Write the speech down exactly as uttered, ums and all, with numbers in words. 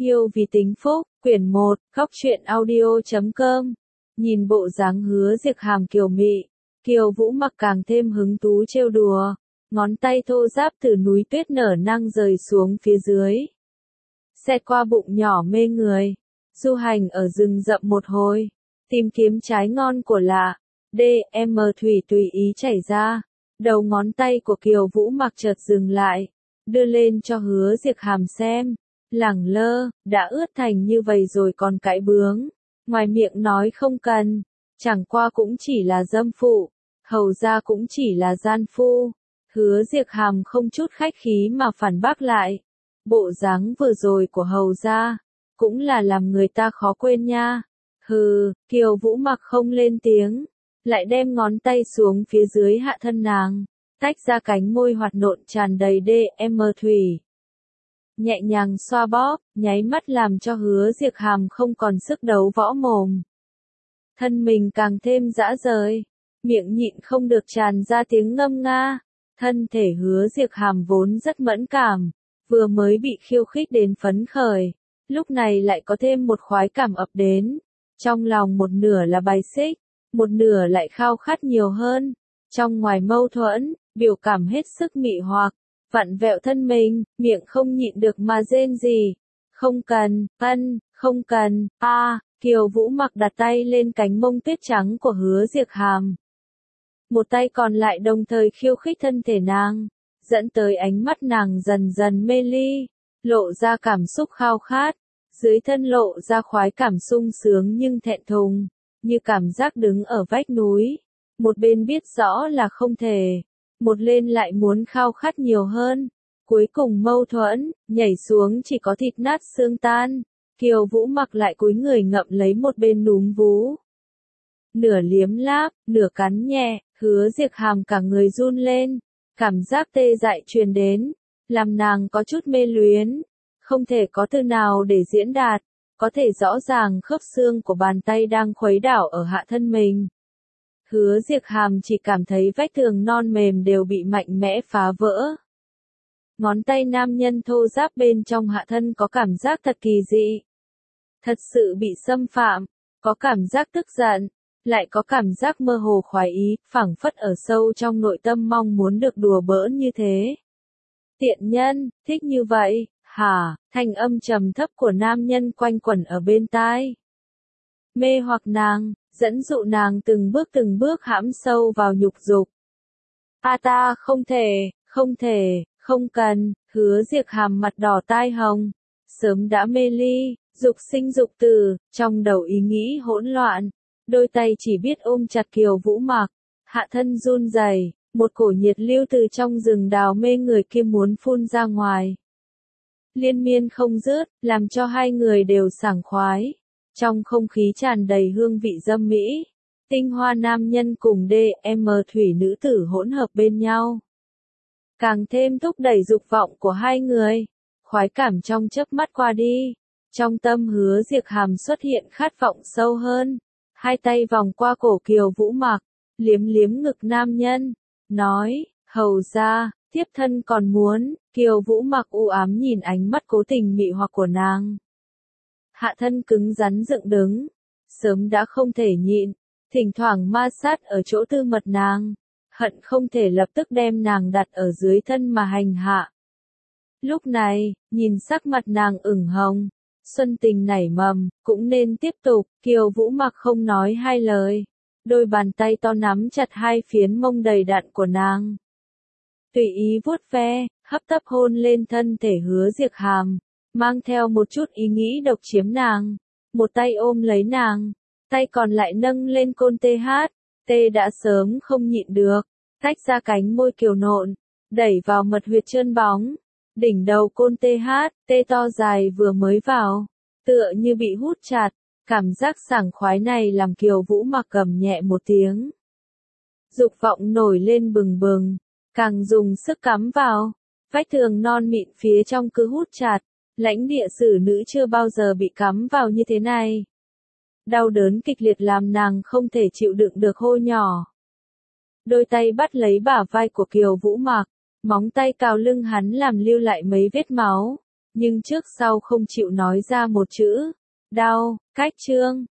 Yêu vì tính phúc, quyển một, góc truyện audio chấm com. Nhìn bộ dáng Hứa Diệc Hàm kiều mị, Kiều Vũ Mặc càng thêm hứng thú trêu đùa, ngón tay thô ráp từ núi tuyết nở năng rời xuống phía dưới. Xẹt qua bụng nhỏ mê người, du hành ở rừng rậm một hồi, tìm kiếm trái ngon của lạ, đê-em thủy tùy ý chảy ra, đầu ngón tay của Kiều Vũ Mặc chợt dừng lại, đưa lên cho Hứa Diệc Hàm xem. Lẳng lơ, đã ướt thành như vậy rồi còn cãi bướng, ngoài miệng nói không cần, chẳng qua cũng chỉ là dâm phụ, hầu ra cũng chỉ là gian phu. Hứa Diệc Hàm không chút khách khí mà phản bác lại, bộ dáng vừa rồi của hầu ra, cũng là làm người ta khó quên nha. Hừ, Kiều Vũ Mặc không lên tiếng, lại đem ngón tay xuống phía dưới hạ thân nàng, tách ra cánh môi hoạt nộn tràn đầy đê-em thủy. Nhẹ nhàng xoa bóp, nháy mắt làm cho Hứa Diệc Hàm không còn sức đấu võ mồm. Thân mình càng thêm dã rời, miệng nhịn không được tràn ra tiếng ngâm nga. Thân thể Hứa Diệc Hàm vốn rất mẫn cảm, vừa mới bị khiêu khích đến phấn khởi, lúc này lại có thêm một khoái cảm ập đến. Trong lòng một nửa là bài xích, một nửa lại khao khát nhiều hơn. Trong ngoài mâu thuẫn, biểu cảm hết sức mị hoặc. Vặn vẹo thân mình, miệng không nhịn được mà rên rỉ. Không cần, ân, không cần, a à, Kiều Vũ Mặc đặt tay lên cánh mông tuyết trắng của Hứa Diệc Hàm. Một tay còn lại đồng thời khiêu khích thân thể nàng, dẫn tới ánh mắt nàng dần dần mê ly, lộ ra cảm xúc khao khát, dưới thân lộ ra khoái cảm sung sướng nhưng thẹn thùng, như cảm giác đứng ở vách núi, một bên biết rõ là không thể. Một lên lại muốn khao khát nhiều hơn, cuối cùng mâu thuẫn, nhảy xuống chỉ có thịt nát xương tan, Kiều Vũ Mặc lại cúi người ngậm lấy một bên núm vú. Nửa liếm láp, nửa cắn nhẹ, Hứa Diệc Hàm cả người run lên, cảm giác tê dại truyền đến, làm nàng có chút mê luyến, không thể có từ nào để diễn đạt, có thể rõ ràng khớp xương của bàn tay đang khuấy đảo ở hạ thân mình. Hứa Diệc Hàm chỉ cảm thấy vách tường non mềm đều bị mạnh mẽ phá vỡ. Ngón tay nam nhân thô ráp bên trong hạ thân có cảm giác thật kỳ dị. Thật sự bị xâm phạm, có cảm giác tức giận, lại có cảm giác mơ hồ khoái ý, phảng phất ở sâu trong nội tâm mong muốn được đùa bỡn như thế. Tiện nhân, thích như vậy, hả? Thanh âm trầm thấp của nam nhân quanh quẩn ở bên tai. Mê hoặc nàng, dẫn dụ nàng từng bước từng bước hãm sâu vào nhục dục. A ta không thể, không thể, không cần, Hứa Diệc Hàm mặt đỏ tai hồng, sớm đã mê ly, dục sinh dục tử, trong đầu ý nghĩ hỗn loạn, đôi tay chỉ biết ôm chặt Kiều Vũ Mặc, hạ thân run rẩy, một cổ nhiệt lưu từ trong rừng đào mê người kia muốn phun ra ngoài. Liên miên không dứt, làm cho hai người đều sảng khoái. Trong không khí tràn đầy hương vị dâm mỹ, tinh hoa nam nhân cùng đê-em thủy nữ tử hỗn hợp bên nhau. Càng thêm thúc đẩy dục vọng của hai người, khoái cảm trong chớp mắt qua đi, trong tâm Hứa Diệc Hàm xuất hiện khát vọng sâu hơn, hai tay vòng qua cổ Kiều Vũ Mặc, liếm liếm ngực nam nhân, nói, hầu ra, tiếp thân còn muốn, Kiều Vũ Mặc u ám nhìn ánh mắt cố tình mị hoặc của nàng. Hạ thân cứng rắn dựng đứng, sớm đã không thể nhịn, thỉnh thoảng ma sát ở chỗ tư mật nàng, hận không thể lập tức đem nàng đặt ở dưới thân mà hành hạ. Lúc này, nhìn sắc mặt nàng ửng hồng, xuân tình nảy mầm, cũng nên tiếp tục, Kiều Vũ Mặc không nói hai lời, đôi bàn tay to nắm chặt hai phiến mông đầy đặn của nàng. Tùy ý vuốt ve, hấp tấp hôn lên thân thể Hứa Diệc Hàm. Mang theo một chút ý nghĩ độc chiếm nàng, một tay ôm lấy nàng, tay còn lại nâng lên côn tê hát, tê đã sớm không nhịn được, tách ra cánh môi kiều nộn, đẩy vào mật huyệt trơn bóng, đỉnh đầu côn tê hát, tê to dài vừa mới vào, tựa như bị hút chặt, cảm giác sảng khoái này làm Kiều Vũ Mặc cầm nhẹ một tiếng. Dục vọng nổi lên bừng bừng, càng dùng sức cắm vào, vách tường non mịn phía trong cứ hút chặt. Lãnh địa xử nữ chưa bao giờ bị cắm vào như thế này. Đau đớn kịch liệt làm nàng không thể chịu đựng được hô nhỏ. Đôi tay bắt lấy bả vai của Kiều Vũ Mặc, móng tay cào lưng hắn làm lưu lại mấy vết máu, nhưng trước sau không chịu nói ra một chữ. Đau, cách chương.